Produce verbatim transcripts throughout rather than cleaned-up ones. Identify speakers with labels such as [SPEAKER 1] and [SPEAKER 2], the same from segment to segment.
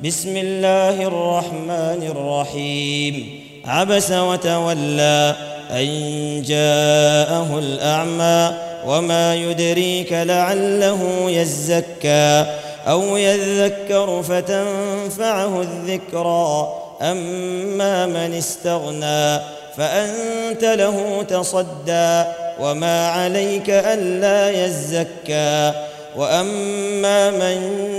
[SPEAKER 1] بسم الله الرحمن الرحيم عبس وتولى أن جاءه الأعمى وما يدريك لعله يزكى أو يذكر فتنفعه الذكرى أما من استغنى فأنت له تصدى وما عليك ألا يزكى وأما من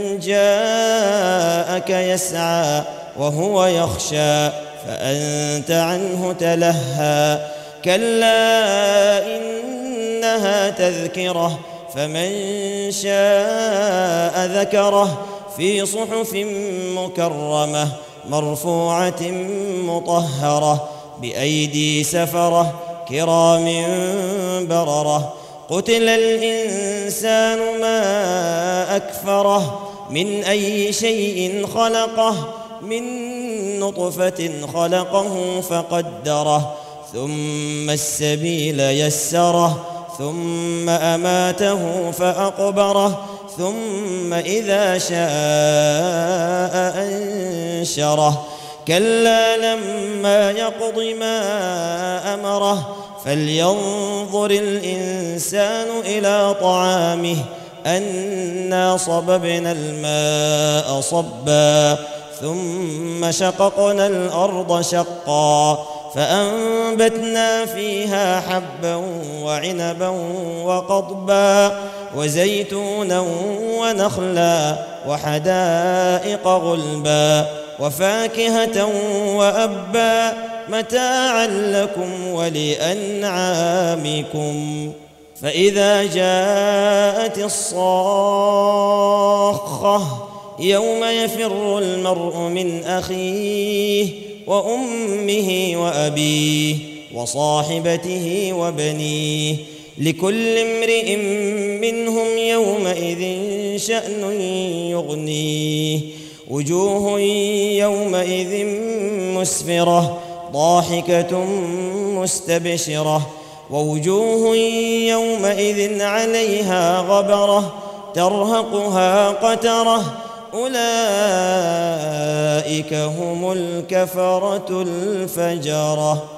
[SPEAKER 1] جاءك يسعى وهو يخشى فأنت عنه تلهى كلا إنها تذكرة فمن شاء ذكره في صحف مكرمة مرفوعة مطهرة بأيدي سفرة كرام بررة قتل الإنسان ما أكفره من أي شيء خلقه من نطفة خلقه فقدره ثم السبيل يسره ثم أماته فأقبره ثم إذا شاء أنشره كلا لما يقض ما أمره فلينظر الإنسان إلى طعامه أنا صببنا الماء صبا ثم شققنا الأرض شقا فأنبتنا فيها حبا وعنبا وقضبا وزيتونا ونخلا وحدائق غلبا وفاكهة وأبا متاعا لكم ولأنعامكم فإذا جاءت الصاخة يوم يفر المرء من أخيه وأمه وأبيه وصاحبته وبنيه لكل امرئ منهم يومئذ شأن يغنيه وجوه يومئذ مسفرة ضاحكة مستبشرة ووجوه يومئذ عليها غبرة ترهقها قترة أولئك هم الكفرة الفجرة.